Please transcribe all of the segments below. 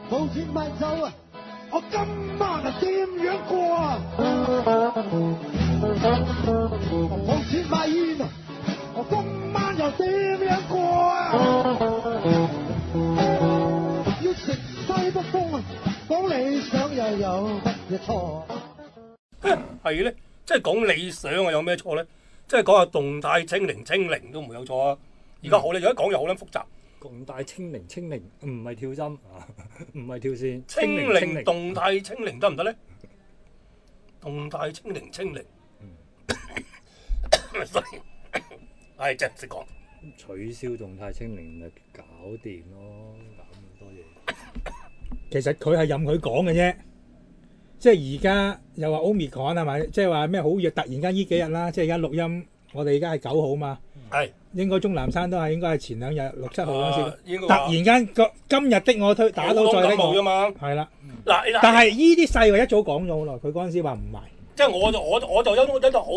冇錢買酒啊！我今晚啊點樣過啊？冇錢買煙啊！我今晚又點樣過啊？要食西北風啊！講理想又有乜嘢錯？ 係咧，即係講理想啊，有咩錯咧？即係講下動態清零都冇有錯啊！而家好咧，而家講又好撚複雜。 動態清零唔係跳針啊，唔係跳線。 清零動態清零得唔得咧？動態清零，係真係唔識講。 取消動態清零咪搞掂咯，搞咁多嘢。 其實佢係任佢講嘅啫，即係而家又話 Omicron 係咪？即係話咩好弱？突然間呢幾日啦，即係而家錄音，我哋而家係9號嘛。 係應該鐘南山都係應該係前2日6、7號嗰陣時， 突突然間今日的我推打到再呢個啫嘛。 係啦， 嗱， 但係呢啲細話一早講咗好耐，佢嗰陣時話唔賣。 即係我就有種覺得好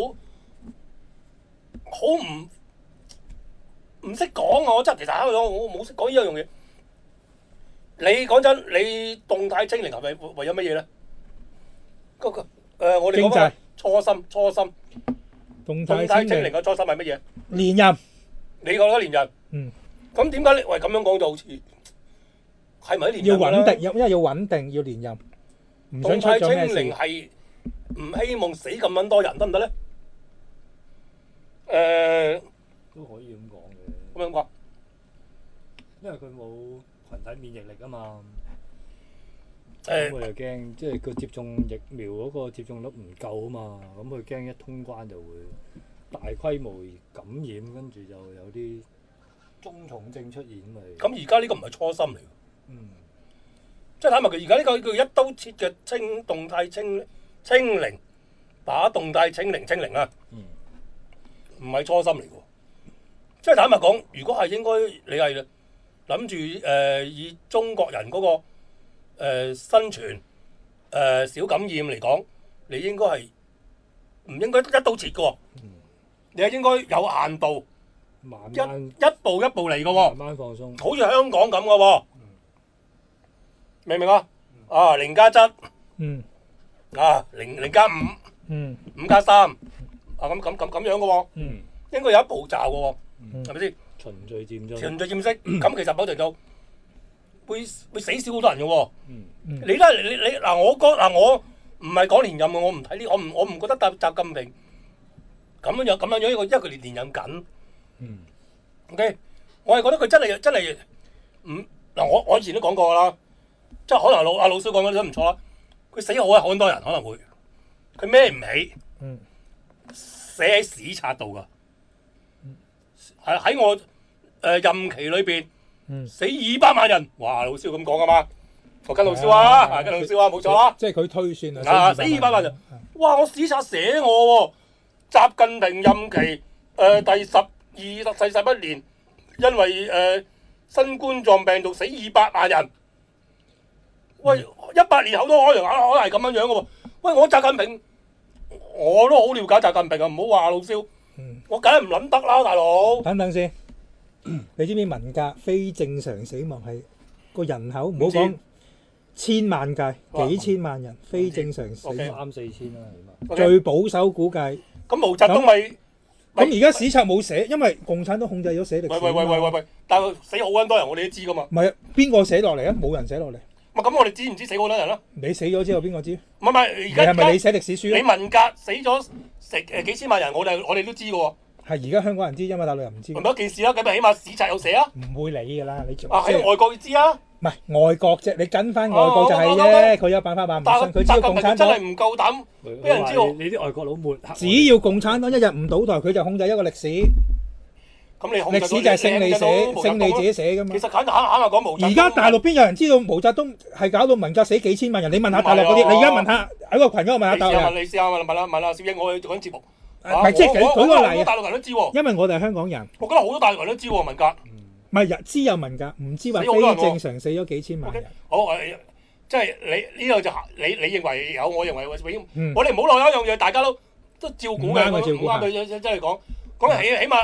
唔識講啊！我真係其實喺度我冇識講呢樣嘢。你講真，你動態清零係咪為咗乜嘢咧？我哋講翻初心。動態清零嘅初心係乜嘢？ 連任。 你覺得連任？咁點解你喂咁樣講就好似係咪連任？ 要穩定，因為要穩定，要連任。唔想出咗咩事。動態清零係唔希望死咁撚多人得唔得咧？ 都可以咁講嘅。 咁樣講， 因為佢冇群體免疫力啊嘛。 咁佢又驚，即係佢接種疫苗嗰個接種率唔夠啊嘛，咁佢驚一通關就會大規模感染，跟住就有啲中重症出現咪。 咁而家呢個唔係初心嚟嘅，即係坦白佢而家呢個叫一刀切嘅動態清零，打動態清零啊，唔係初心嚟嘅，即係坦白講，如果係應該你係諗住以中國人嗰個。生存小感染嚟講，你應該係唔應該一刀切嘅喎？你係應該有限度， 慢慢一步嚟嘅喎， 慢慢放鬆， 好似香港咁嘅喎，明唔明啊？啊0+7，啊0+5，5+3，啊咁樣嘅喎，應該有一步驟嘅喎，係咪先？ 循序漸進， 咁其實某程度會死少好多人嘅喎。你嗱，我唔係講連任嘅，我唔睇呢，我唔覺得習近平咁樣一個佢連任緊。OK， 我係覺得佢真係嗱，我以前都講過啦，即係可能阿老師講嗰啲都唔錯啦。佢死好多人可能會，佢孭唔起，寫喺史冊度㗎，係喺我任期裏邊。死200萬人，哇！老蕭咁講㗎嘛，我跟老蕭啊，冇錯啦。 即係佢推算啊， 死200萬人，哇！我史冊寫我喎，習近平任期第11年，因為新冠狀病毒死200萬人。喂，100年後都可能係咁樣樣嘅喎。喂，我習近平我都好了解習近平啊，唔好話老蕭，我梗係唔諗得啦，大佬。 等先。你知唔知文革非正常死亡係個人口唔好講千萬計，幾千萬人非正常死亡 3-4千啦，起碼。 最保守估計。 咁毛澤東咪？ 咁而家史冊冇寫，因為共產黨控制咗寫歷史。 喂，但係死好撚多人，我哋都知噶嘛。 唔係邊個寫落嚟啊？冇人寫落嚟。 咁我哋知唔知死好多人啦？ 你死咗之後邊個知？ 唔係，而家係咪你寫歷史書？ 你文革死咗幾千萬人，我哋都知嘅喎。 係而家香港人知，因為大陸人唔知。 唔係一件事啦，咁咪起碼史冊有寫啊。 唔會理㗎啦，你喺外國要知啊。 唔係外國啫，你跟翻外國就係啫。佢有辦法話唔信，佢只要共產黨真係唔夠膽俾人知喎。 你啲外國佬抹黑。 只要共產黨一日唔倒台，佢就控制一個歷史。 咁你控制歷史就係勝利自己寫㗎嘛。 其實肯定講毛澤東。 而家大陸邊有人知道毛澤東係搞到文革死幾千萬人？你問下大陸嗰啲，你而家問下喺個群嗰度問下大陸人。 你試下問小英，我做緊節目。 唔係即係舉個例， 大陸人都知喎。 因為我哋係香港人。 我覺得好多大陸人都知喎文革。 唔係知有文革，唔知話非正常死咗幾千萬人。 好，即係你呢度就你認為有，我認為我哋唔好漏一樣嘢，大家都照顧嘅。唔啱佢真係講起碼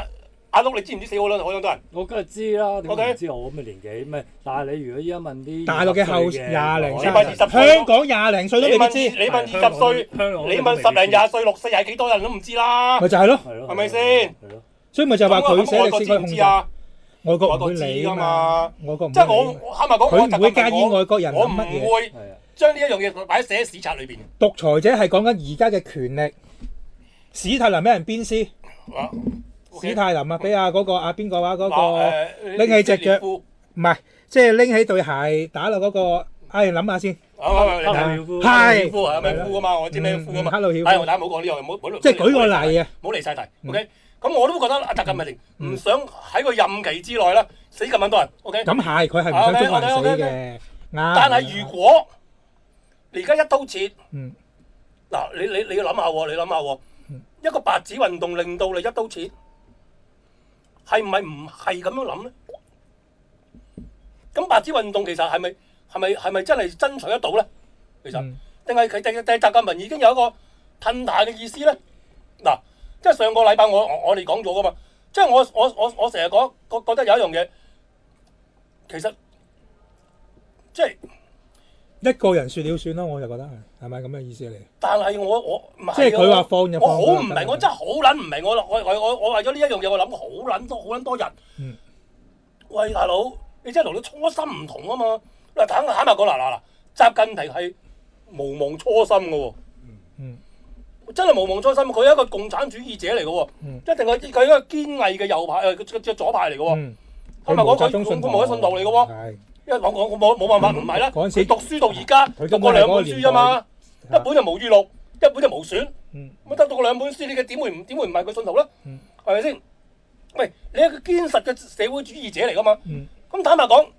阿碌，你知唔知死好多人？ 我梗係知啦，點 OK 解唔知我咁嘅年紀？唔係，但係你如果依家問啲大陸嘅後 20 廿零你問20 歲， 歲香港廿零歲都未必知， 你問20歲，你問10零20歲6、4係幾多人都唔知啦， 咪就係咯。 係咪先？ 係咯， 所以咪就話佢寫歷史可以外國知唔控制， 知啊？ 外國唔外國知會理㗎㗎嘛嘛，外國唔即係會理我坦白講， 佢唔會介意外國人我唔諗乜嘢。 會係啊， 將呢一樣嘢擺喺寫喺史冊裏邊。 獨裁者係講緊而家嘅權力。史泰林俾人鞭屍， 啊史泰林啊，俾嗰個邊個話嗰個拎拎起隻腳，唔係即係拎起對鞋打落嗰個。諗下先， 係夫係咪夫啊嘛？我知咩夫啊嘛。 赫魯曉夫， 係我大家唔好講呢樣，唔好即係舉個例啊， 唔好離晒題。OK，咁我都覺得阿習近平唔想喺個任期之內啦死咁多人。OK， 咁係佢係唔想中國人死嘅， 但係如果你而家一刀切， 嗯， 嗱你要諗下喎，你諗下喎，一個白紙運動令到你一刀切，係唔係咁樣諗咧？咁白紙運動其實係咪真係爭取得到咧？其實定係習近平已經有一個褪大嘅意思咧？嗱，即係上個禮拜我哋講咗噶嘛，即係我成日覺得有一樣嘢，其實即係一個人説了算咯，我就覺得係咪咁嘅意思嚟？ 但係我唔係， 即係佢話放就放， 我好唔明，我真係好撚唔明，我為咗呢一樣嘢，我諗好撚多日。喂，大佬，你真係同你初心唔同啊嘛！嗱，坦白講嗱，習近平係無忘初心嘅喎。真係無忘初心，佢係一個共產主義者嚟嘅喎。一定係佢一個堅毅嘅右派，嘅左派嚟嘅喎。坦白講，佢冇得信道嚟嘅喎。因為我冇辦法唔係啦。佢讀書到而家讀過2本書啫嘛，一本就無語錄，一本就無選。咁得讀過2本書，你嘅點會唔係佢信徒咧？係咪先？喂，你係個堅實嘅社會主義者嚟噶嘛？咁坦白講，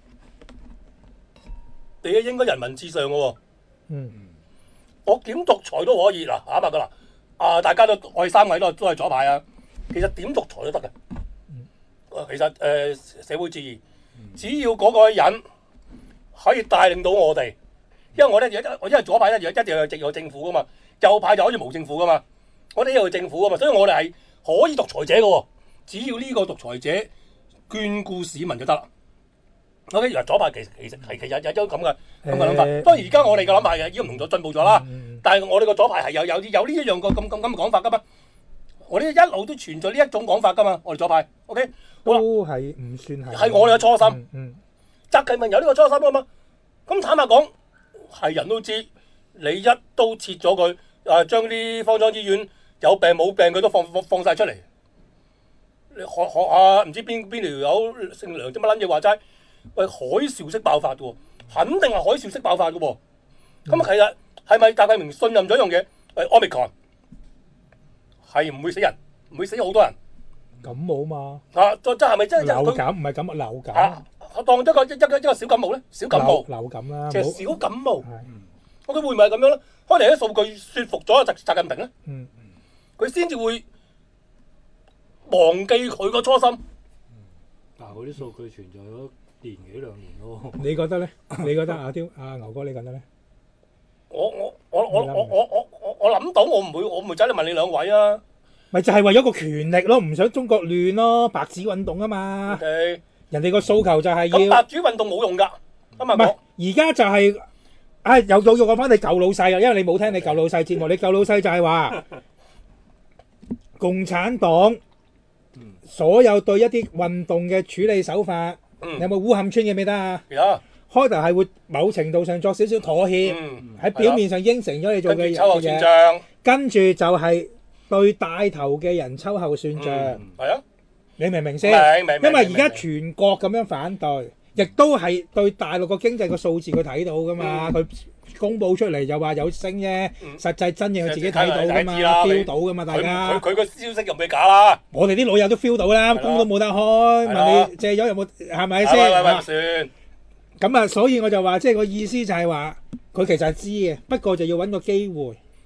你係應該人民至上嘅喎。我點獨裁都可以嗱，坦白講嗱，大家都我哋3位都係左派啊。其實點獨裁都得嘅。其實社會主義，只要嗰個人可以帶領到我哋，因為因為左派一定有政府噶嘛，右派就好似冇政府噶嘛，我哋有政府噶嘛，所以我哋係可以獨裁者嘅喎。只要呢個獨裁者眷顧市民就得啦。OK，左派其實有種咁嘅諗法。當然而家我哋嘅諗法已經唔同咗，進步咗啦。但係我哋個左派係有呢一樣個咁嘅講法噶嘛。我哋一路都存在呢一種講法噶嘛。我哋左派 OK 都係唔算係。 係我哋嘅初心。習近平有呢個初心啊嘛。咁坦白講，係人都知，你一刀切咗佢，將啲方艙醫院有病冇病佢都放晒出嚟。你學下唔知邊條友姓梁啫乜撚嘢話齋，喂，海嘯式爆發嘅喎，肯定係海嘯式爆發嘅喎。咁其實係咪習近平信任咗一樣嘢？Omicron 係唔會死人，唔會死好多人。 感冒嘛？ 真係咪真係流感唔係感冒，流感。 當一個小感冒咧，小感冒。 流感啦。 其實小感冒。佢會唔會係咁樣咧？可能啲數據説服咗習近平咧。佢先至會忘記佢個初心。 但係嗰啲數據存在咗1-2年咯。 你覺得咧？你覺得阿牛哥你覺得咧？ 我諗到，我唔會走嚟問你2位啊。 咪就係為咗個權力咯，唔想中國亂咯，白紙運動啊嘛。人哋個訴求就係要。 咁白紙運動冇用㗎，唔係而家就係，又講翻你舊老細啊，因為你冇聽你舊老細節目，你舊老細就係話共產黨所有對一啲運動嘅處理手法，有冇烏坎村記唔記得啊？開頭係會某程度上作少少妥協，喺表面上應承咗你做嘅嘢，跟住就係對帶頭嘅人秋後算賬。你明唔明先？因為而家全國咁樣反對，亦都係對大陸個經濟個數字佢睇到噶嘛，佢公佈出嚟就話有升啫，實際真嘢佢自己睇到噶嘛，feel 到噶嘛，大家。 佢個消息又唔係假啦。 我哋啲老友都 feel 到啦，工都冇得開，問你借咗有冇係咪先？ 算。 咁啊，所以我就話，即係個意思就係話，佢其實係知嘅，不過就要揾個機會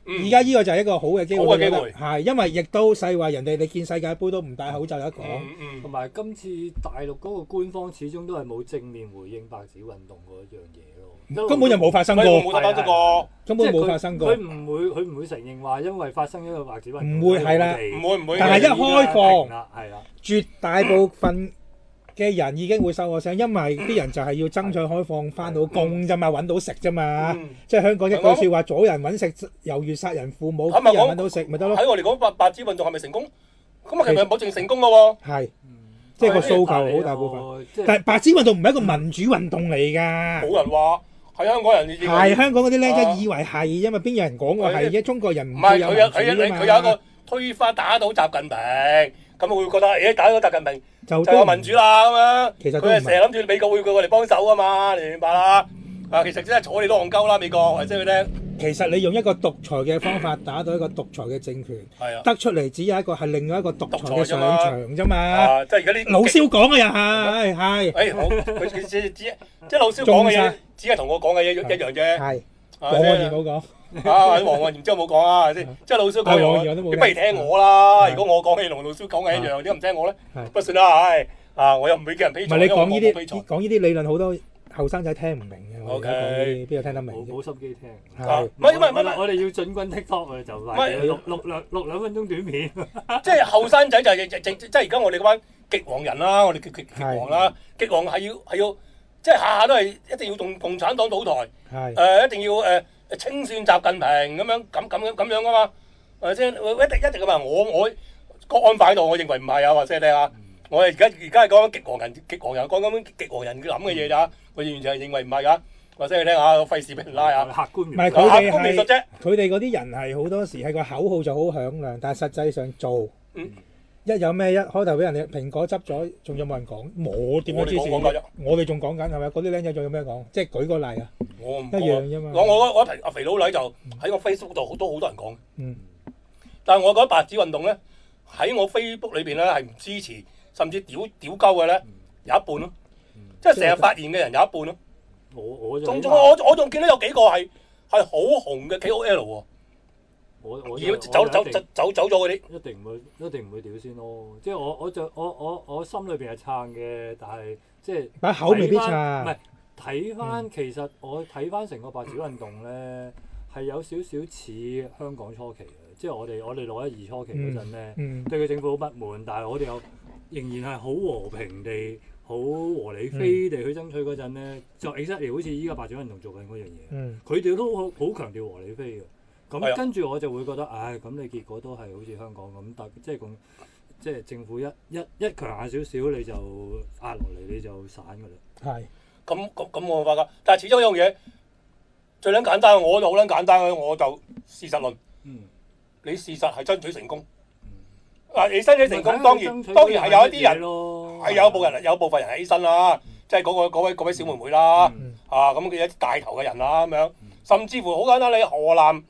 而家呢個就係一個好嘅機會， 好嘅機會係因為亦都世話人哋你見世界盃都唔戴口罩有得講， 同埋今次大陸嗰個官方始終都係冇正面回應白紙運動嗰一樣嘢咯， 根本就冇發生過， 冇得翻出過， 根本冇發生過。 佢唔會承認話因為發生一個白紙運動， 唔會係啦， 唔會。 但係一開放， 係啦， 絕大部分嘅人已經會收我聲，因為啲人就係要爭取開放翻到工啫嘛，揾到食啫嘛。即係香港一句説話，阻人揾食猶如殺人父母，啲人揾到食咪得咯。 喺我嚟講，白紙運動係咪成功？咁啊，其實冇淨成功嘅喎。 係，即係個訴求好大部分。但係白紙運動唔係一個民主運動嚟㗎。 冇人話係香港人。 係香港嗰啲僆仔以為係，因為邊有人講過係嘅？中國人唔會有民主㗎嘛。 佢有一個推翻打倒習近平，咁會覺得誒打倒習近平就有民主啦咁樣。 其實佢係成日諗住美國會過嚟幫手啊嘛，你明白啦？啊，其實真係坐你都戇鳩啦，美國話即係佢聽。 其實你用一個獨裁嘅方法打倒一個獨裁嘅政權，得出嚟只有一個係另外一個獨裁嘅上場啫嘛。 即係而家啲老蕭講嘅又係。 佢即係老蕭講嘅嘢，只係同我講嘅嘢一樣啫。 係。黃岸然冇講。 黃岸然之後冇講啊，即係老蕭講嘅，你不如聽我啦。如果我講嘅同老蕭講嘅一樣，點解唔聽我咧？不算啦，我又唔會叫人批錯。 唔係你講呢啲理論好多後生仔聽唔明嘅。 O K， 邊個聽得明？ 冇心機聽。 唔係， 我哋要進軍 TikTok 我哋就錄兩分鐘短片。 即係後生仔就係即係而家我哋嗰班極黃人啦，我哋極黃啦，極黃係要即係下下都係一定要同共產黨倒台，一定要清算習近平咁樣噶嘛，係咪先？一定噶嘛。我國安法喺度，我認為唔係啊，話聲你聽下。我而家係講緊極黃人講緊極黃人諗嘅嘢咋，我完全係認為唔係㗎。話聲你聽下，費事俾人拉啊！ 客觀唔係佢哋係佢哋嗰啲人係好多時係個口號就好響亮，但係實際上做一有咩一開頭俾人哋蘋果執咗，仲有冇人講？冇點樣支持？我哋仲講緊係咪？嗰啲僆仔仲有咩講？即係舉個例啊！ 我唔一樣啫嘛。 我阿肥佬黎就喺我 Facebook 度都好多人講。但係我覺得白紙運動咧喺我 Facebook 裏邊咧係唔支持，甚至屌鳩嘅咧有一半咯。即係成日發言嘅人有一半咯。我仲見到有幾個係好紅嘅 KOL 喎。走咗嗰啲， 一定唔會屌先咯。即係我心裏邊係撐嘅，但係即係把口未必撐。 唔係睇翻，其實我睇翻成個白紙運動咧，係有少少似香港初期嘅。即係我哋6·12初期嗰陣咧，對個政府好不滿，但係我哋又仍然係好和平地、好和理非地去爭取嗰陣咧，就 exactly 好似依家白紙運動做緊嗰樣嘢。佢哋都好強調和理非嘅。咁跟住我就會覺得，咁你結果都係好似香港咁，但即係政府一強硬少少，你就壓落嚟，你就散㗎啦。 係。咁我發覺，但係始終一樣嘢最撚簡單，我就好撚簡單嘅，我就事實論。你事實係爭取成功。你爭取成功，當然係有一啲人係有部分人犧牲啦，即係嗰位小妹妹啦，咁佢有啲帶頭嘅人啦咁樣，甚至乎好簡單，你河南。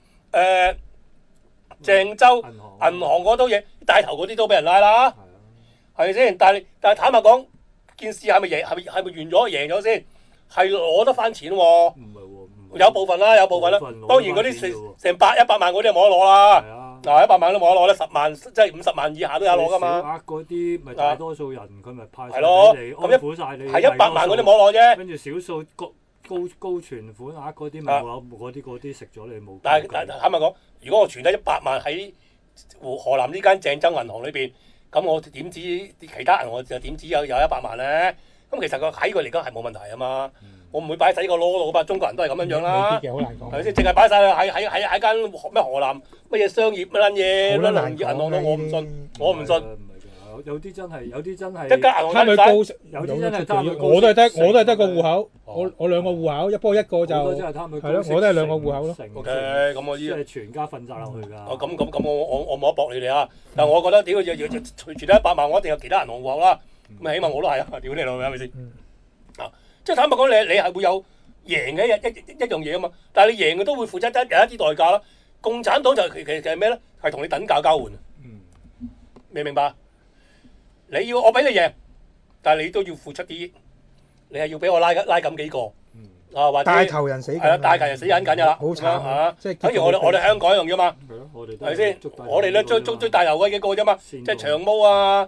鄭州銀行嗰堆嘢帶頭嗰啲都俾人拉啦，係咪先？但係坦白講，件事係咪完咗贏咗先？係攞得翻錢喎。唔係喎，有部分啦。當然嗰啲成100萬嗰啲冇得攞啦。嗱，100萬都冇得攞咧，10萬即係50萬以下都有攞噶嘛。 小額嗰啲咪大多數人佢咪派晒俾你，安撫晒你。 係100萬嗰啲冇攞啫。 跟住少數高存款額嗰啲咪嗰啲食咗你冇。 但係坦白講，如果我存咗100萬喺河南呢間鄭州銀行裏邊，咁我點知其他銀行就點知有100萬咧？咁其實喺佢嚟講係冇問題啊嘛。我唔會擺喺個籮度嘛，中國人都係咁樣啦。 好難講。 係咪先？淨係擺晒喺間咩河南乜嘢商業乜撚嘢乜撚銀行度，我唔信。 有啲真係一間銀行貪佢高息， 有啲真係貪佢高息。 我都係得個戶口，我兩個戶口，不過一個就係咯， 我都係兩個戶口咯。 O K，咁我即係全家瞓晒落去㗎。 咁我冇得駁你哋啊！但係我覺得屌要存得100萬，我一定有其他銀行戶口啦。咁起碼我都係啊！屌你老味係咪先？即係坦白講，你係會有贏嘅一樣嘢啊嘛。但係你贏嘅都會付出有一啲代價啦。共產黨就其實係咩咧？係同你等價交換。明唔明白？你要我俾你贏，但係你都要付出啲，你係要俾我拉緊幾個， 或者帶頭人死緊， 係啊，帶頭人死緊㗎啦， 好慘嚇！ 即係等於我哋香港一樣啫嘛， 係咯，我哋係咪先？我哋咧追大頭嗰幾個啫嘛，即係長毛啊、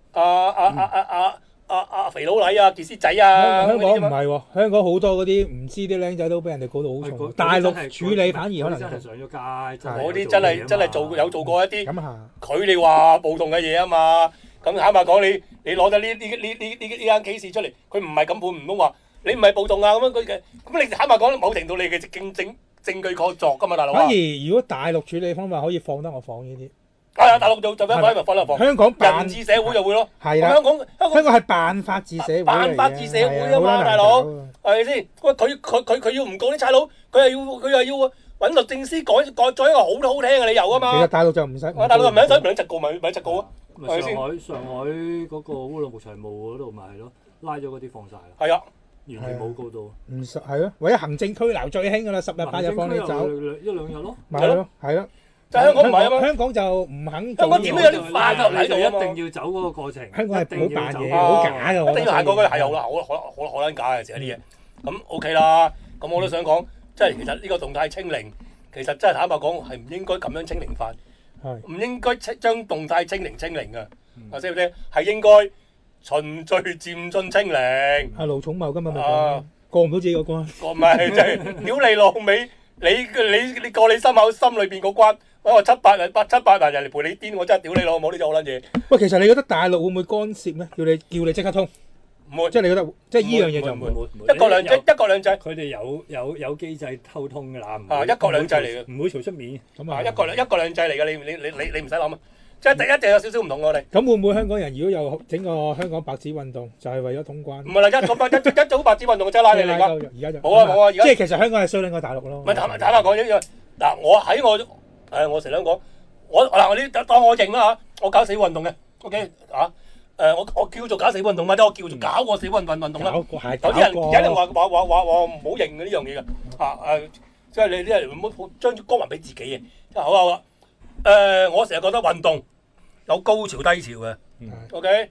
肥佬黎啊、傑斯仔啊。 香港唔係喎，香港好多嗰啲唔知啲僆仔都俾人哋告到好重，大陸處理反而可能真係上咗街， 嗰啲真係有做過一啲咁嚇。 佢哋話暴動嘅嘢啊嘛，咁坦白講你攞咗呢間 case 出嚟，佢唔係咁判，唔通話你唔係暴動啊咁樣佢嘅，咁你坦白講某程度你嘅證據確鑿噶嘛，大佬啊！ 反而如果大陸處理方法可以放得我放呢啲， 係啊，大陸就放咪放得放。 香港人治社會就會咯， 係啦， 香港係辦法治社會嚟嘅， 辦法治社會啊嘛，大佬係咪先？喂，佢要唔告啲差佬，佢又要揾律政司改咗一個好聽嘅理由啊嘛。 其實大陸就唔使， 大陸唔使兩隻告咪一隻告啊，係咪先？ 上海嗰個烏魯木齊墓嗰度咪係咯，拉咗嗰啲放曬啦。 係啊。 完全冇告到， 唔實係咯，為咗行政拘留最興噶啦，10日8日放你走， 一兩日咯， 係咯，係咯。 就香港唔係啊嘛， 香港就唔肯。 香港點都有啲法喺度啊嘛， 一定要走嗰個過程。 香港係好扮嘢，好假㗎。 一定要行過佢係有啦，好撚假嘅成啲嘢。咁 OK 啦，咁我都想講，即係其實呢個動態清零，其實真係坦白講係唔應該咁樣清零法，唔應該將動態清零㗎，啊知唔知？係應該循序漸進清零。 阿盧寵茂今日咪講過唔到自己個關， 唔係即係屌你老味，你過你心裏邊嗰關，我700萬人嚟陪你癲，我真係屌你老母呢種好撚嘢。 喂，其實你覺得大陸會唔會干涉咧？叫你即刻通？ 唔會， 即係你覺得即係依樣嘢就唔會。 一國兩制， 佢哋有機制溝通㗎啦。 一國兩制嚟嘅， 唔會嘈出面。 咁啊， 一國兩制嚟嘅，你唔使諗啊。即係一定有少少唔同我哋。 咁會唔會香港人如果有整個香港白紙運動，就係為咗通關？ 唔係啦，一早白紙運動就拉你嚟㗎。 而家就冇啊！ 即係其實香港係衰撚過大陸咯。 唔係坦白講一樣嗱，我成日講我當我認啦嚇，我搞死運動嘅 OK 嚇我叫做搞死運動或者我叫做搞過死運動啦。有啲人有人話唔好認嘅呢樣嘢㗎即係你啲人唔好將光環俾自己嘅，即係好啦。我成日覺得運動有高潮低潮嘅，OK？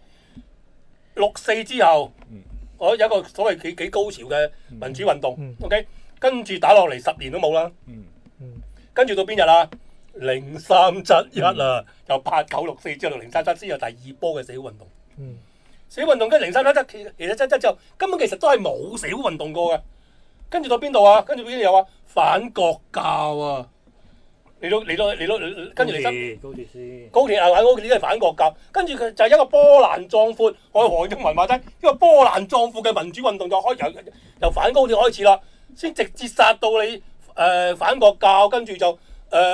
6·4之後，我有一個所謂幾高潮嘅民主運動，OK？ 跟住打落嚟10年都冇啦，跟住到邊日啊？0371啊，由8964之後到0377先有第二波嘅社會運動。社會運動跟0377其實77之後根本其實都係冇社會運動過嘅。跟住到邊度啊？跟住邊度有啊？反國教啊！嚟到，跟住嚟新高鐵啊！反高鐵都係反國教，跟住佢就係一個波瀾壯闊。我黃永文話齋，一個波瀾壯闊嘅民主運動就由反高鐵開始啦，先直接殺到你反國教，跟住就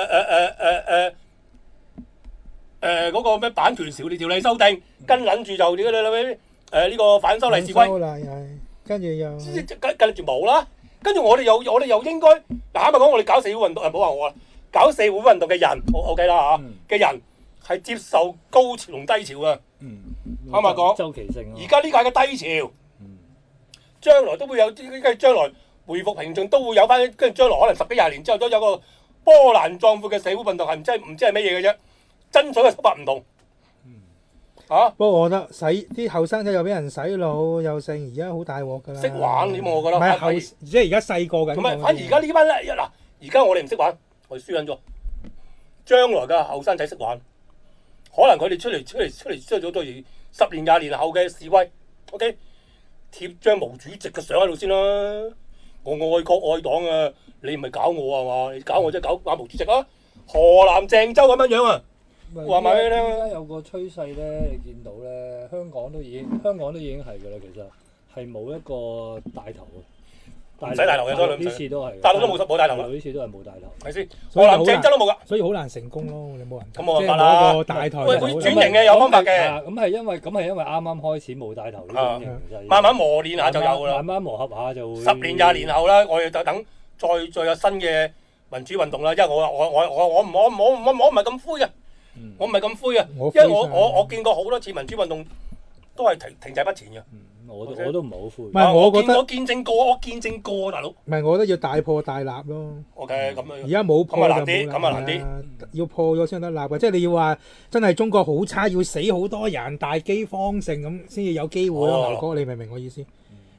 嗰個咩版權條例修訂，跟撚住就呢個反修例示威， 跟住又跟住冇啦。跟住我哋又應該嗱，咪講我哋搞社會運動，唔好話我啦。搞社會運動嘅人 ，OK 啦嚇，嘅人係接受高潮同低潮嘅。啱咪講？ 周期性。 而家呢屆嘅低潮，將來都會有，將來回復平靜都會有翻，跟住將來可能10幾20年之後都有個波瀾壯闊嘅社會運動，係唔知係乜嘢嘅啫。真水嘅手法唔同。 不過我覺得啲後生仔又俾人洗腦，又剩而家好大鑊㗎啦。 識玩點我覺得。 唔係即係而家細個緊。 咁咪反而而家呢班咧嗱，而家我哋唔識玩。我哋輸緊咗，將來嘅後生仔識玩，可能佢哋出嚟咗都係10年20年後嘅示威 ，OK？ 貼張毛主席嘅相喺度先啦，我愛國愛黨啊！你唔係搞我啊嘛？你搞我即係搞毛主席啊！河南鄭州咁樣啊！話埋俾你聽。 而家有個趨勢咧，你見到咧，香港都已經係㗎啦，其實係冇一個帶頭嘅。唔使帶頭嘅，所以呢次都係。 大陸都冇帶頭啦。 呢次都係冇帶頭。 係先？河南鄭州都冇㗎。 所以好難成功咯，你冇人。 咁冇辦法啦。 個帶頭。 喂，會轉型嘅有方法嘅。 咁係因為啱啱開始冇帶頭呢種型就慢慢磨練下就有㗎啦。 慢慢磨合下就會。 10年20年後啦，我哋就等再有新嘅民主運動啦。因為我唔係咁灰嘅，我唔係咁灰嘅，因為我見過好多次民主運動都係停滯不前嘅。 我都唔係好灰。 唔係我覺得我見證過大佬。 唔係我覺得要大破大立咯。 OK， 咁樣。 而家冇破就冇咁啊難啲。 要破咗先得立嘅，即係你要話真係中國好差，要死好多人，大饑荒盛咁先至有機會咯。牛哥，你明唔明我意思？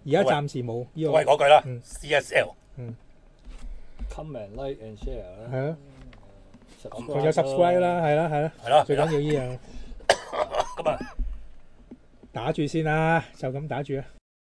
而家暫時冇呢個。 都係嗰句啦嗯 ，CSL。 comment like and share 啦， 係啊， subscribe 仲有 subscribe 啦，係啦， 係啦， 最緊要呢樣。 咁啊， 打住先啦，就咁打住啊！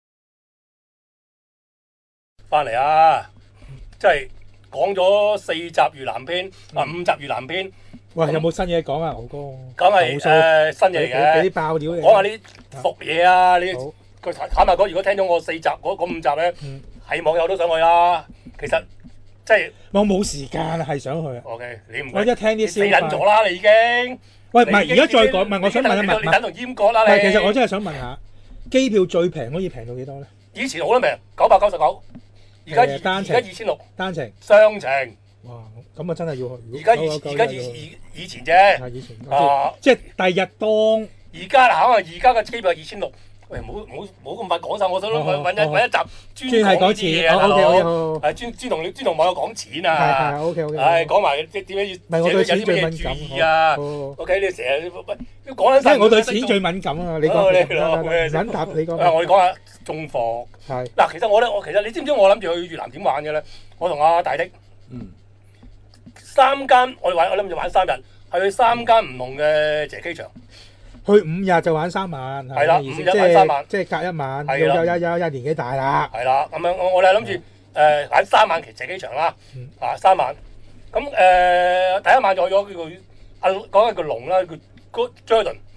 翻嚟啊！即係講咗4集越南篇，啊5集越南篇， 喂，有冇新嘢講啊，牛哥？ 梗係新嘢嚟嘅。 俾啲爆料你。 講下啲伏嘢啊！你好佢坦白講，如果聽咗我4集嗰5集咧，係網友都想去啦。其實即係我冇時間啊，係想去啊。 OK，你唔我一聽啲你死消費忍咗啦，你已經。 喂，唔係而家再講，唔係我想問一問， 你等同閹割啦， 唔係你。 其實我真係想問下，機票最平可以平到幾多咧？ 以前好得平，999，而家單程 2600， 單程。 雙程。 哇，咁啊真係要去。 而家以前啫。 係以前。 啊， 即係第日當。 而家啦，可能而家嘅機票係2600。喂，唔好咁快講晒，我想揾一集專講呢啲嘢啊，大佬。係專同網友講錢啊。 係 OK。 係講埋即係點樣要， 唔係我對錢有啲咩最敏感注意啊。OK，你成日要講緊晒。 因為我對錢最敏感啊！你講。揾答你講。 我哋講下中貨。 係。 嗱，其實我其實你知唔知我諗住去越南點玩嘅咧？我同阿大的3間，我諗住玩3日，係去3間唔同嘅謝機場。 去5日就玩3晚， 係啦，5日玩3晚， 即係隔1晚， 係啦， 有年紀大啦。 係啦，咁樣我哋係諗住玩3晚謝機場啦，啊3晚。咁第一晚就去咗叫做講緊叫龍啦，叫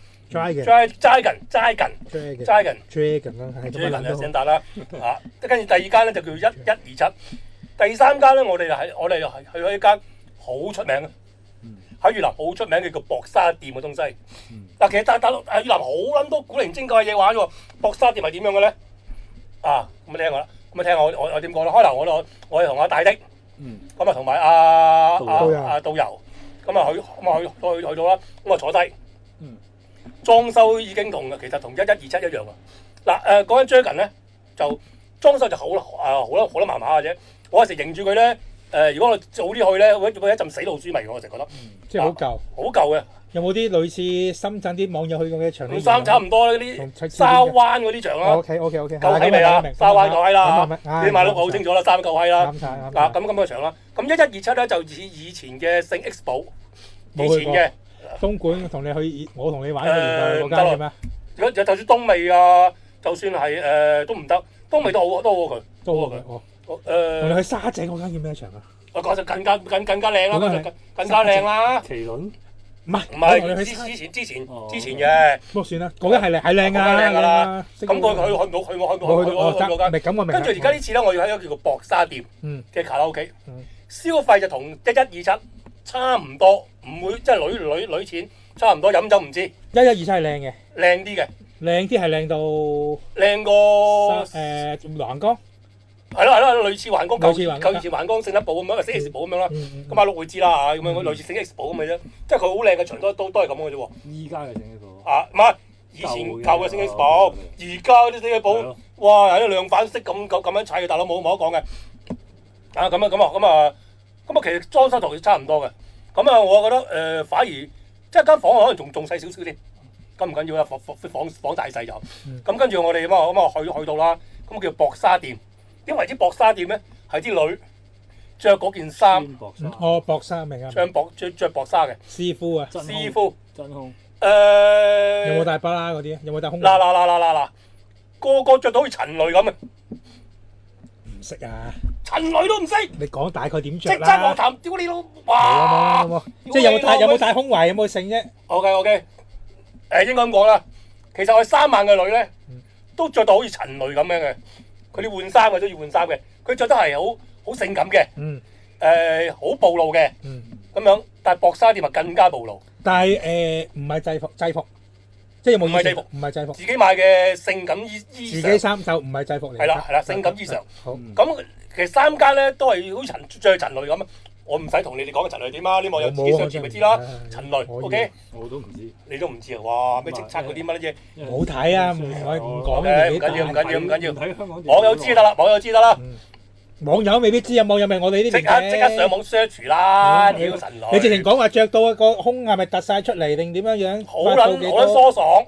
Dragon 啦，係咁樣最諗都好。 近聖誕啦，啊，跟住第2間咧就叫1127，第3間咧我哋就係去咗一間好出名嘅，喺越南好出名嘅叫博沙店嘅東西。嗱，其實大陸越南好撚多古靈精怪嘅嘢玩喎。博沙店係點樣嘅咧？啊，咁啊聽我啦，咁啊聽我點講啦？開頭我係同阿大的，咁啊同埋阿導遊，咁啊去到啦，咁啊坐低。裝修已經其實同1127一樣啊！嗱講緊 Dragon 咧，就裝修就好得麻麻嘅啫。我有時認住佢咧，如果我早啲去咧，會一陣死老鼠味，我成日覺得。 即係好舊。 好舊嘅。 有冇啲類似深圳啲網友去過嘅場？ 同三差唔多啦，啲沙灣嗰啲場啦。 OK。 夠閪未啊？沙灣夠閪啦嚇！你買到好清楚啦，三夠閪啦。 啱晒。 嗱咁嘅場啦，咁1127咧就似以前嘅聖 Expo， 以前嘅。 東莞同你去，我同你玩嘅年代嗰間嘅咩？ 如果就算東美啊，就算係都唔得，東美都好過佢。 同你去沙井嗰間叫咩場啊？ 我講就更加靚啦，更加靚啦。 麒麟唔係， 之前嘅。 不過算啦，嗰間係靚㗎啦。 咁佢去嗰間。跟住而家呢次咧，我要喺一個叫做博沙店嘅卡拉 OK，消費就同1127差唔多，唔會即係女錢差唔多，飲酒唔知。 1127係靚嘅， 靚啲嘅， 靚啲係靚到靚過橫江。 係咯，類似橫江，舊以前橫江聖德堡咁樣，聖 X 堡咁樣啦。咁阿陸會知啦嚇，咁樣類似聖 X 堡咁嘅啫，即係佢好靚嘅場都係咁嘅啫喎。 依家嘅聖 X 堡啊，唔係以前舊嘅聖 X 堡，而家嗰啲聖 X 堡，哇，有啲量販式咁樣砌嘅，大佬冇得講嘅。啊，咁啊，其實裝修同佢差唔多嘅。咁啊，我覺得反而即係間房可能仲細少少啲，緊唔緊要啊？房大細就咁，跟住我哋咁啊去到啦，咁叫博沙店。點為之博沙店咧？係啲女着嗰件衫， 博沙明啊！ 着薄紗嘅師傅啊， 師傅真空。 有冇帶巴拉嗰啲？有冇帶胸？ 嗱，個着到好似陳雷咁啊！ 唔識啊！ 陳雷都唔識。 你講大概點着啦？ 即刻我談，屌你老！哇！ 冇，即係有冇帶胸圍？有冇剩啫 ？OK，應該咁講啦。其實我哋3萬嘅女咧，都着到好似陳雷咁樣嘅。佢哋換衫嘅都要換衫嘅，佢着得係好性感嘅，好暴露嘅，咁樣。但係博沙店咪更加暴露。 但係唔係制服，即係有冇？唔係制服， 自己買嘅性感衣裳。 自己衫就唔係制服嚟。 係啦，性感衣裳。 好。 咁其實3間咧都係好似着陳雷咁啊！我唔使同你哋講嘅陳雷點啊，呢網友自己上次咪知啦。陳雷 ，OK。 我都唔知。 你都唔知啊？哇！咩直測嗰啲乜嘢？ 好睇啊！唔講嘅，唔緊要。網友知得啦，網友未必知啊，網友咪我哋呢啲即刻上網 search 啦！屌陳雷。 你直情講話着到個胸係咪突晒出嚟定點樣？ 好撚疏爽。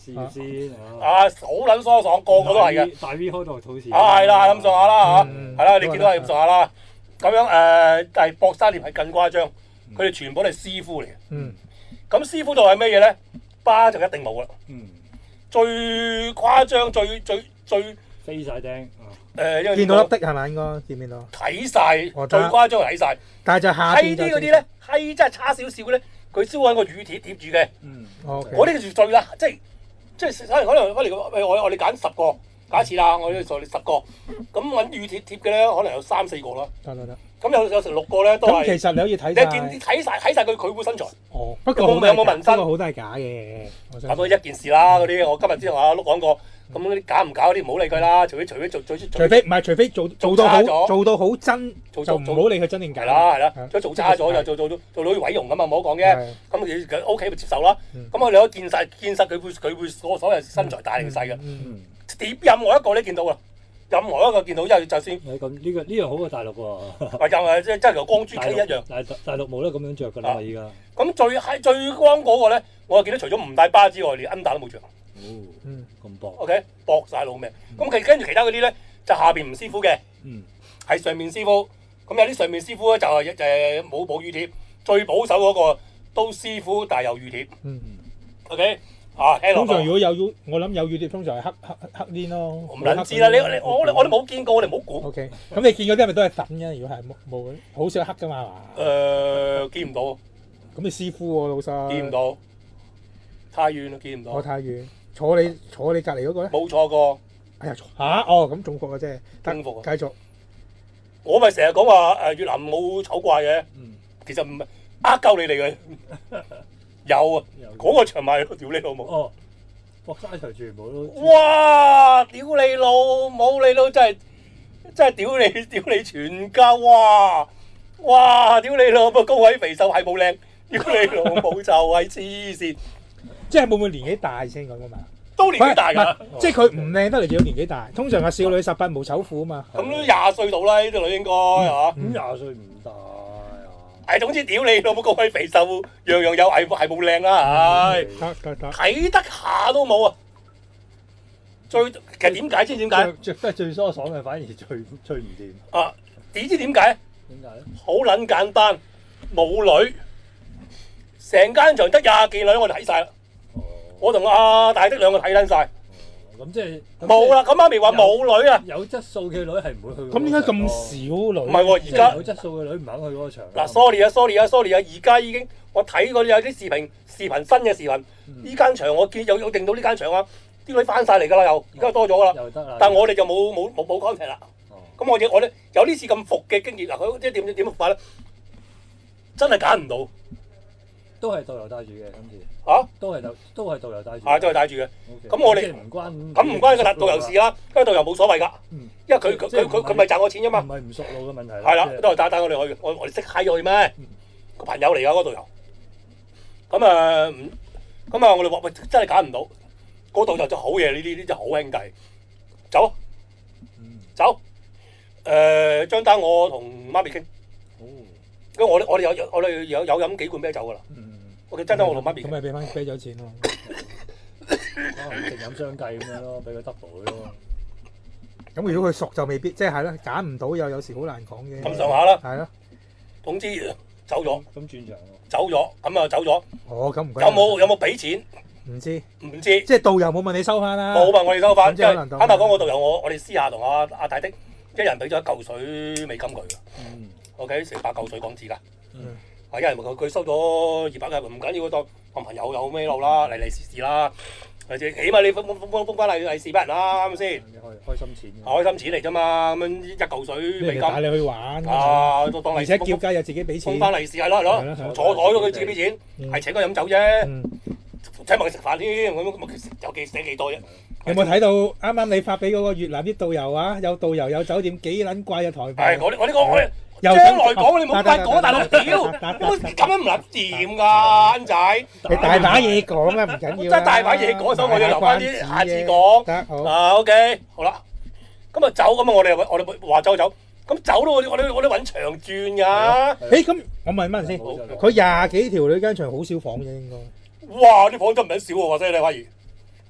試先好撚疏爽，個個都係嘅。 大 V 開到肚臍。 係啦，咁上下啦嚇， 嗯係啦，你見到係咁上下啦。咁樣但係博沙獵係更誇張，佢哋全部都係師傅嚟嘅。 嗯， 咁師傅就係咩嘢咧？巴就一定冇啦。 嗯， 最誇張、最飛晒釘。 因為見到粒的係咪應該見唔見到？ 睇晒， 我最誇張係睇晒。 但係就下閪邊就啲嗰啲咧，閪真係差少少嘅咧，佢燒揾個乳鐵貼住嘅。 嗯， ，OK， 嗰啲就最啦，即係可能我哋揀10個，假設啦，我哋做10個，咁揾乳鐵貼嘅咧，可能有3、4個啦。 得。 咁有成6個咧，都係咁其實你可以睇你見睇晒佢個身材。 哦，不過有冇紋身？ 不過好多係假嘅。 咁啊一件事啦，嗰啲我今日之前阿碌講過，咁嗰啲假唔假嗰啲唔好理佢啦，除非做除非做到好真，就唔好理佢真定假。 係啦，如果做差咗就做到好似毀容咁啊，唔好講啫。咁你 OK 咪接受啦。咁我哋可以見實佢會所有身材大定細嘅。碟任何一個都見到啊！任何一個見到，因為就算咁呢樣好過大陸喎。 又即係同光珠 K 一樣。 大陸冇得咁樣着㗎啦，依家。 咁最光嗰個咧，我見到除咗唔帶巴之外，連 under 都冇着。 咁薄。 OK，搏晒老命。咁跟住其他嗰啲咧，就下邊唔師傅嘅，係上面師傅。咁有啲上面師傅咧就係冇乳貼，最保守嗰個都師傅，但係有乳貼。OK。 通常如果我諗有乳貼，通常係黑鏈咯。 唔撚知啦，我哋冇見過，我哋唔好估。 OK，咁你見嗰啲係咪都係粉嘅？如果係冇，好少黑噶嘛，係嘛？ 見唔到。 咁你師傅喎，老細。 見唔到。太遠啦，見唔到。 我太遠，坐你隔離嗰個咧？ 冇錯過。 哎呀，咁中伏嘅啫。 中伏。 繼續。 我咪成日講話越南冇醜怪嘅，其實唔係鳩你哋嘅。有啊，嗰個場賣屌你老母！ 哦，博沙場全部都。 哇！屌你老母，你都真係屌你全家！哇！屌你老母，高位肥瘦係冇靚，屌你老母就係黐線。 即係會唔會年紀大先講㗎嘛？ 都年紀大㗎， 即係佢唔靚得嚟，仲要年紀大。通常係少女18無醜婦啊嘛。 咁都20歲到啦，呢啲女應該係嘛？ 咁20歲唔大。 總之屌你老母，高位肥瘦，樣有係冇靚啦，唉，睇得下都冇啊！其實點解知點解？ 着得最疏爽嘅反而最唔掂。 啊，點知點解？ 點解咧？ 好撚簡單，冇女，成間場得20件女，我哋睇晒啦。我同阿大的兩個睇撚晒。 咁即係冇啦，咁媽咪話冇女啊！ 有質素嘅女係唔會去。 咁點解咁少女？ 唔係喎，而家有質素嘅女唔肯去嗰個場。 嗱，sorry 啊！而家已經我睇過有啲視頻新嘅視頻，呢間場我見有定到呢間場啊，啲女翻晒嚟㗎啦，而家多咗㗎啦。 又得啦。 但係我哋就冇 contact 啦。咁我哋有呢次咁伏嘅經驗，嗱佢即係點伏法咧？真係揀唔到。 都係導遊帶住嘅今次。 嚇？ 都係導遊帶住。 都係帶住嘅。咁我哋唔關個導遊事啦，因為導遊冇所謂㗎，因為佢咪賺我錢啫嘛。 唔係唔熟路嘅問題。 係啦，都係帶我哋去，我哋識閪去咩？個朋友嚟㗎嗰導遊。咁啊，我哋話喂真係揀唔到，嗰導遊就好嘢，呢啲就好兄弟。走。張單我同媽咪傾。因為我哋有飲幾罐啤酒㗎啦。我嘅張單我同媽咪傾。 咁咪俾翻啤酒錢咯。 可能淨飲相計咁樣咯，俾佢 double 佢咯。 咁如果佢熟就未必，即係啦，揀唔到又有時好難講嘅。 咁上下啦。 係咯。 總之走咗。 咁轉場喎。 走咗，咁啊走咗。 哦，咁唔該。 有冇俾錢？ 唔知。 即係導遊冇問你收翻啦。 冇問我哋收翻，因為坦白講，我導遊我哋私下同阿大的一人俾咗1嚿水美金佢㗎。OK，成8嚿水港紙㗎。因為佢收咗200嘅，唔緊要，當朋友有咩路啦，利是啦，起碼你封翻利是俾人啦，係咪先？ 開心錢。 開心錢嚟啫嘛，咁樣1嚿水美金。 帶你去玩。 都當利。 而且叫價又自己俾錢。 封翻利是係咯，坐台都佢自己俾錢，係請佢飲酒啫，請埋佢食飯添，咁有幾多啫？ 有冇睇到啱啱你發俾嗰個越南啲導遊啊？有導遊有酒店，幾撚貴嘅台幣？ 係我呢個。將來講你冇快講，大佬屌，咁樣唔撚掂㗎，僆仔。 你大把嘢講啊，唔緊要。 真係大把嘢講，所以我要留翻啲下次講。 得好。 OK，好啦。咁啊走，咁啊我哋話走，咁走到我哋揾場轉㗎。 咁我問翻先，佢20幾條女間場好少房啫應該。 哇！啲房真唔撚少喎，真係你反而。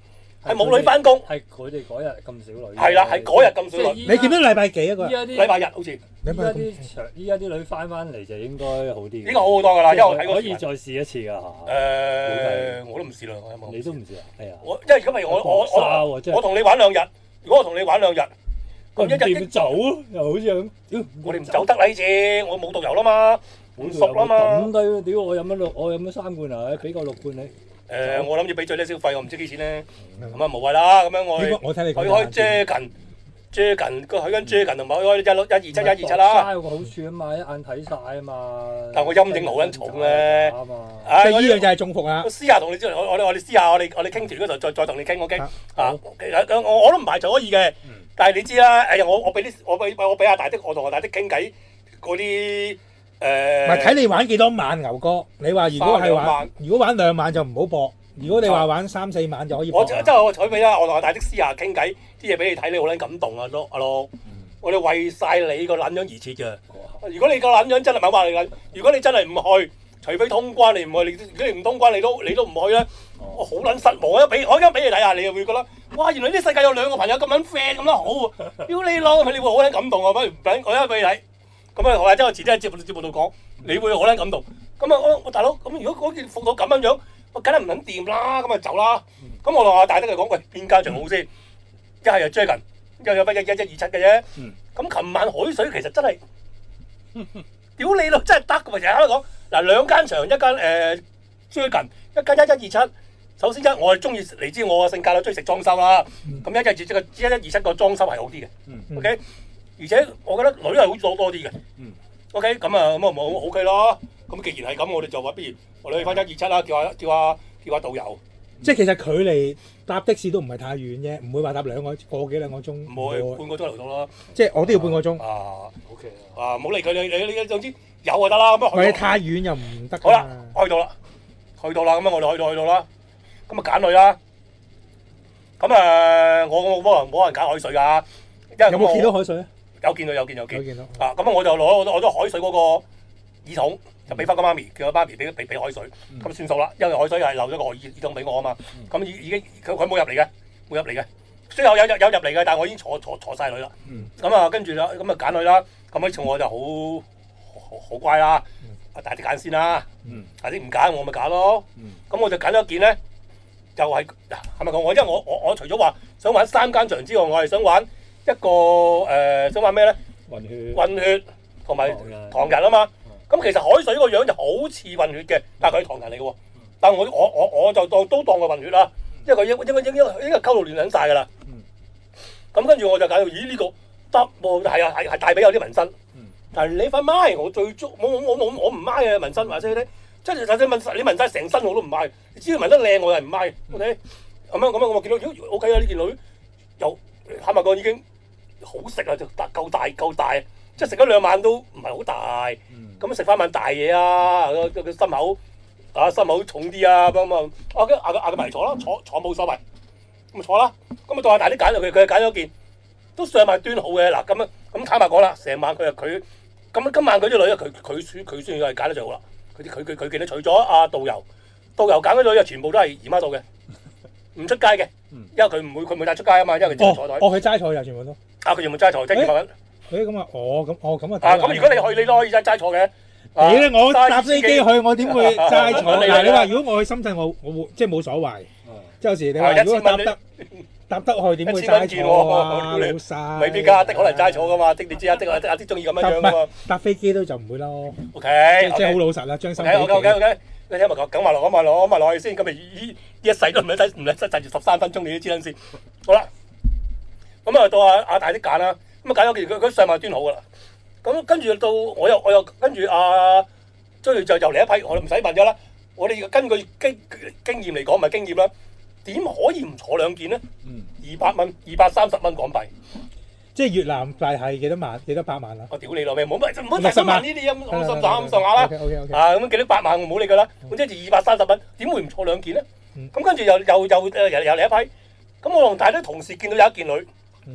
係冇女翻工。 係佢哋嗰日咁少女。 係啦，係嗰日咁少女。 你見到禮拜幾啊？嗰日禮拜日好似。 依家啲女翻嚟就應該好啲。 呢個好好多㗎啦，因為我睇過。 可以再試一次㗎嚇。 我都唔試啦， 你都唔試啊？係啊。 因為如果譬如我同你玩2日，如果我同你玩2日，咁一日走又好似咁。 我哋唔走得啦呢次，我冇導遊啦嘛，唔熟啦嘛。 咁低，屌我飲咗3罐啊，俾個6罐你。 我諗住俾最低消費，我唔知幾錢咧。咁啊無謂啦，咁樣我睇你佢開最近佢緊最近同埋開127啦。 有個好處啊嘛，一眼睇晒啊嘛。 但係我陰影好撚重咧。 即係呢樣就係中伏啦。 我私下同你我哋私下我哋傾團嗰度再同你傾，OK？我都唔排除可以嘅，但係你知啦，我俾阿大的，我同阿大的傾偈嗰啲唔係睇你玩幾多晚，牛哥。你話如果玩2晚就唔好搏。如果你話玩3、4晚就可以搏。 即係我彩俾啦，我同阿大的私下傾偈，啲嘢俾你睇，你好撚感動啊！阿樂，我哋為晒你個撚樣而設嘅。如果你個撚樣真係唔係話你撚，如果你真係唔去，除非通關你唔去，如果你唔通關你都唔去咧，我好撚失望啊！我而家俾你睇下，你又會覺得哇！原來呢世界有2個朋友咁撚 friend 咁樣好，屌你老，你會好撚感動啊！不如我而家俾你睇，咁啊，或者我遲啲喺節目度講，你會好撚感動。咁啊，我大佬咁，如果嗰件服到咁樣，我梗係唔撚掂啦，咁啊走啦。咁我同阿大德就講，喂，邊間場好先？一係就 Dragon， 一係有乜1127嘅啫。咁琴晚海水其實真係，屌你老，真係得嘅喎！成日喺度講嗱，2間場，一間Dragon，一間1127。首先我係中意，你知我嘅性格啦，中意食裝修啦。咁1127個裝修係好啲嘅。OK， 而且我覺得女係好多啲嘅。OK， 咁啊咁啊冇 OK 咯。咁既然係咁，我哋就話不如我哋去翻127啦，叫下導遊。 即係其實距離搭的士都唔係太遠啫，唔會話搭個幾2個鐘。 唔會半個鐘頭到啦。 即係我都要半個鐘。 OK 啊，冇理佢你總之有就得啦。咁啊，太遠又唔得。 好啦，去到啦，咁啊我哋去到啦。咁啊揀女啦。咁我冇人揀海水㗎。 有冇見到海水啊？ 有見到。咁我就攞咗海水嗰個耳筒。就俾翻個媽咪，叫個媽咪俾海水，咁算數啦。因為海水係漏咗個耳筒俾我啊嘛。咁已經佢冇入嚟嘅，最後有入嚟嘅，但係我已經坐晒女啦。咁啊跟住啦，咁啊揀女啦。咁呢次我就好乖啦。大啲揀先啦。大啲唔揀我咪揀咯。咁我就揀咗一件咧，就係咪講我？因為我除咗話想玩3間場之外，我係想玩一個想玩咩咧？混血同埋唐人啊嘛。咁其實海水個樣就好似混血嘅，但係佢係唐人嚟嘅喎。但係我就都當佢混血啦，因為佢應該溝到亂撚晒㗎啦。咁跟住我就揀到，咦呢個得喎，係大髀有啲紋身。但係你塊媽我最足，我唔買嘅紋身，話聲你聽，即係就算你紋晒成身我都唔買。你只要紋得靚我係唔買。OK， 咁樣我見到咦 OK 啊，呢件女又坦白講已經好食啊，就夠大。即係食咗2晚都唔係好大，咁食翻晚大嘢啊！個心口重啲啊咁啊！嗌佢埋坐啦，坐冇所謂，咁咪坐啦。咁啊到阿大啲揀咗佢揀咗件都上埋端好嘅嗱咁坦白講啦，成晚佢咁今晚佢啲女啊佢算係揀得最好啦。佢記得除咗阿導遊揀嗰啲女啊全部都係姨媽度嘅，唔出街嘅，因為佢唔會帶出街啊嘛，因為佢坐台。 佢齋坐又全部都。 佢全部齋坐，即係200蚊。 咁啊，咁啊。 咁如果你去，你都可以齋坐嘅。 我搭飛機去，我點會齋坐？嗱，你話如果我去深圳，我會即係冇所謂。即係有時你話如果搭得去，點會齋坐啊？老細。未必㗎，的可能齋坐㗎嘛，的你知阿的中意咁樣㗎嘛。搭飛機都就唔會咯。OK，即係好老實啦，將心比己。OK，你聽埋講埋落去先，咁咪呢一世都唔使滯住13分鐘，你都知啦先。好啦，咁啊到阿大啲揀啦。咁啊揀咗件佢上埋端好噶啦，咁跟住到我又跟住追就又嚟一批，我哋唔使問咗啦。我哋根據經驗嚟講，唔係經驗啦，點可以唔坐2件咧？200蚊，230蚊港幣，即係越南幣係幾多百萬啊？我屌你老味，唔好60萬呢啲咁咁上下啦。咁幾多百萬我唔好理佢啦。咁即係230蚊，點會唔坐2件咧？咁跟住又嚟一批，咁我同大啲同事見到有一件女。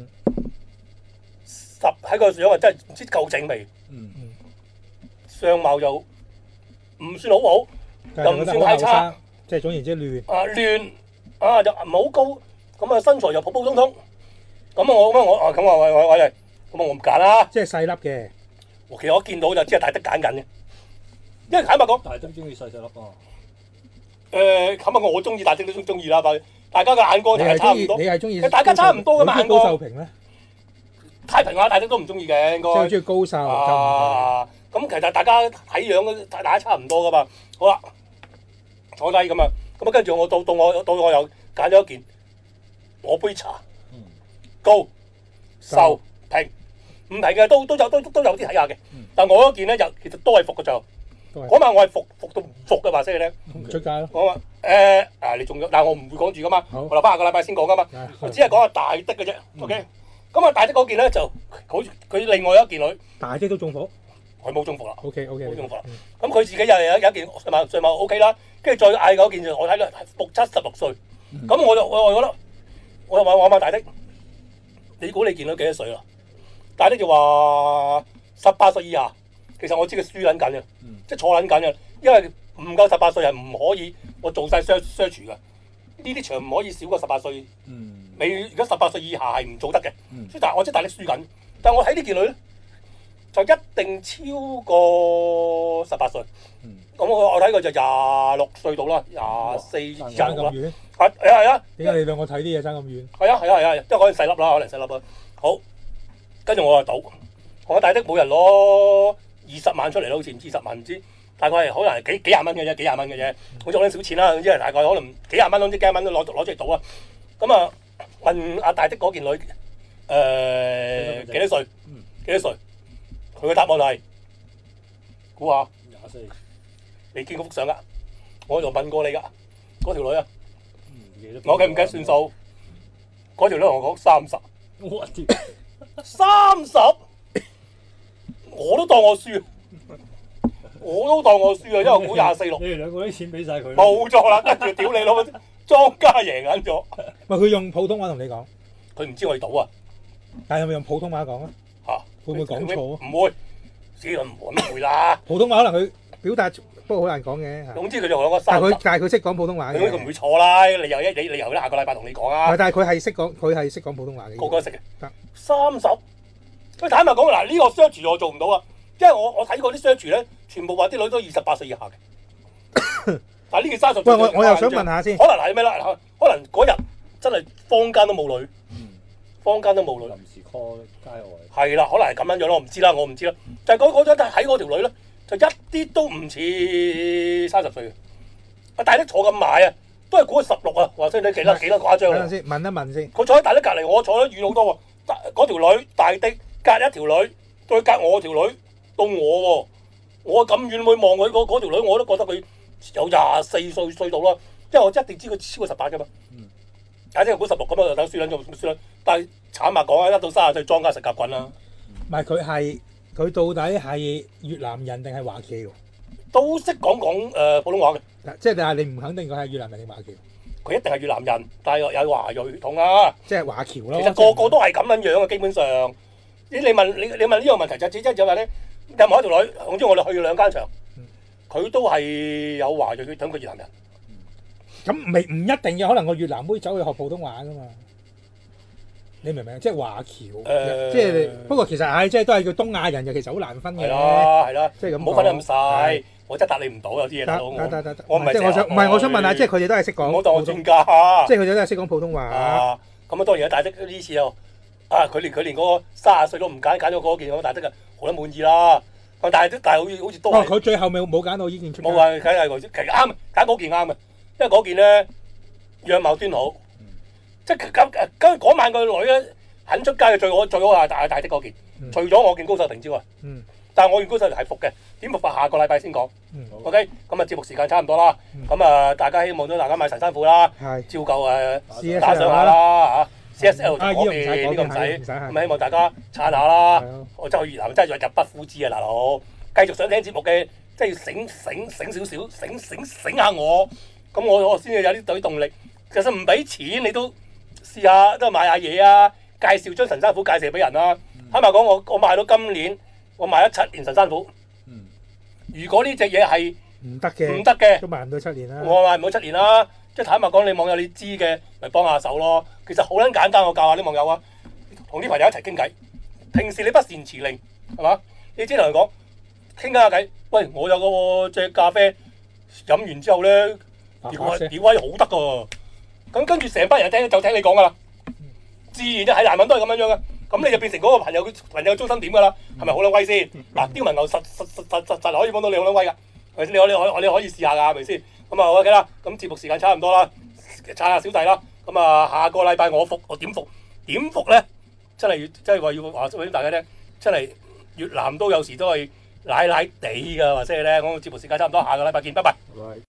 喺個樣啊，真係唔知夠整未？相貌又唔算好好，又唔算太差，即係總言之亂。亂就唔係好高， 咁啊身材又普普通通，咁我喂，咁我唔揀啦。 即係細粒嘅。 其實我見到就只係大的揀緊嘅，因為坦白講， 大的中意細粒啊。 坦白講我中意大的都中意啦，大家嘅眼光係差唔多。 你係中意？ 大家差唔多嘅嘛眼光。 高瘦平咧？ 太平啊，大的都唔中意嘅應該。 即係中意高瘦就咁其實大家睇樣大家差唔多噶嘛。好啦，坐低咁啊，跟住我到我又揀咗一件我杯茶，高瘦平唔平嘅都有啲睇下嘅，但我嗰件咧就其實都係服嘅就。嗰晚我係服到唔服嘅話，先你聽。 唔出街咯。 我話你仲有，但係我唔會講住噶嘛。我留翻下個禮拜先講噶嘛。我只係講下大的嘅啫。OK。咁啊，大的嗰件咧就佢另外一件女。大的都中伏。佢冇中伏啦。OK。冇中伏啦。咁佢自己又有一件上貌 OK 啦，跟住再嗌嗰件我睇咧76歲。咁我覺得，我又話大的，你估你見到幾多歲啦？大的就話18歲以下。其實我知佢輸緊緊嘅，即係坐緊緊嘅，因為唔夠18歲係唔可以我做晒 search 嘅。呢啲場唔可以少過18歲。你如果18歲以下係唔做得嘅。所以我知大力輸緊，但我睇呢件女咧就一定超過18歲。咁我睇佢就26歲到啦，24、26啦。係啊。點解你兩個睇啲嘢爭咁遠？係啊，即係可能細粒啦，可能細粒啦。好，跟住我就賭，我大的每人攞20萬出嚟咯，好似唔知10萬唔知，大概係可能係幾廿蚊嘅啫，幾廿蚊嘅啫，好似好少錢啦，總之係大概可能幾廿蚊，總之幾廿蚊都攞出嚟賭啊。咁啊問阿大的嗰件女幾多歲？幾多歲？佢嘅答案係估下24。你見過幅相㗎？我就問過你㗎，嗰條女啊，我記唔記得算數？嗰條女同我講30。我知30。我都當我輸啊！因為我估24-6。 你哋兩個啲錢俾晒佢。 冇錯啦，跟住屌你老母，莊家贏緊咗。 喂，佢用普通話同你講， 佢唔知我哋賭啊。 但係咪用普通話講啊？會唔會講錯啊？ 唔會，只係唔會啦。 普通話可能佢表達不過好難講嘅。 總之佢就講個30。但係佢識講普通話嘅。 佢唔會錯啦，你由下個禮拜同你講啊。 但係佢係識講普通話嘅。 個個識嘅。30。佢坦白講嗱，呢個 search 我做唔到啊，因為我睇過啲 search 咧，全部話啲女都28歲以下嘅。但係呢件30歲。喂，我又想問下先，可能係咩啦？可能嗰日真係坊間都冇女，坊間都冇女。臨時 call 街外。係啦，可能係咁樣樣咯，我唔知啦。就係嗰陣睇嗰條女咧，就一啲都唔似30歲嘅。阿大的坐咁埋啊，都係估佢16啊，話真你幾多誇張啊？等陣先，問一問先。佢坐喺大的隔離，我坐得遠好多喎。嗰條女大的。隔一條女，再隔我條女，到我喎，我咁遠會望佢嗰條女，我都覺得佢有24歲到啦，因為我一定知佢超過18㗎嘛。假設估16咁啊，等輸撚咗輸撚。但係坦白講啊，一到30歲莊家食夾棍啦。唔係佢到底係越南人定係華僑？都識講普通話嘅。即係但係你唔肯定佢係越南人定華僑？佢一定係越南人，但係有華裔血統啊。即係華僑咯。其實個個都係咁樣樣嘅，基本上。你問呢個問題就只係話咧，任何一條女，總之我哋去兩間場，佢都係有華裔血統嘅越南人。咁唔一定嘅，可能個越南妹走去學普通話噶嘛？你明唔明？即係華僑，即係不過其實即係都係叫東亞人嘅，其實好難分嘅。係啦，即係咁。唔好分得咁細，我真係答你唔到有啲嘢。得，我唔係即係我想問下，即係佢哋都係識講。唔好當我專家。即係佢哋都係識講普通話。咁當然大的呢次又。佢連嗰個30歲都唔揀咗嗰件，咁大的啊好得滿意啦。但係好似都係。佢最後冇揀到呢件出。冇啊，梗係其實啱，揀嗰件啱嘅，因為嗰件咧樣貌端好，即係咁嗰晚個女咧肯出街嘅最好係大的嗰件，除咗我件高手平之外。但係我件高手係服嘅，點服法下個禮拜先講。OK，咁啊節目時間差唔多啦，咁啊大家希望大家買神山褲啦，照舊打賞下啦嚇。CSL 嗰邊呢個唔使，咁希望大家撐下啦。我真係去越南真係入不敷支啊，大佬！繼續想聽節目嘅，即係要醒少少，醒下我，咁我先至有啲動力。其實唔俾錢你都試下，都係買下嘢啊！介紹將神山褲介紹俾人啦。坦白講，我賣到今年，我賣咗7年神山褲。如果呢隻嘢係唔得嘅，都賣唔到7年啦。我賣唔到7年啦， 即係坦白講，你網友你知嘅咪幫下手咯。其實好撚簡單，我教下啲網友啊，同啲朋友一齊傾偈。平時你不善辭令係嘛？你只能同佢講傾下偈。喂，我有個隻咖啡飲完之後咧，屌威好得㗎。咁跟住成班人聽就聽你講㗎啦。自然就係難揾都係咁樣樣嘅。咁你就變成嗰個朋友中心點㗎啦。係咪好撚威先？嗱，刁文牛實可以幫到你好撚威㗎。係咪先？你可以試下㗎，係咪先？咁啊 OK 啦。咁節目時間差唔多啦，撐下小弟啦。咁啊，下個禮拜我點服咧？真係話要話俾大家聽，真係越南都有時都係奶奶地㗎，或者係咧，我節目時間差唔多，下個禮拜見，拜拜。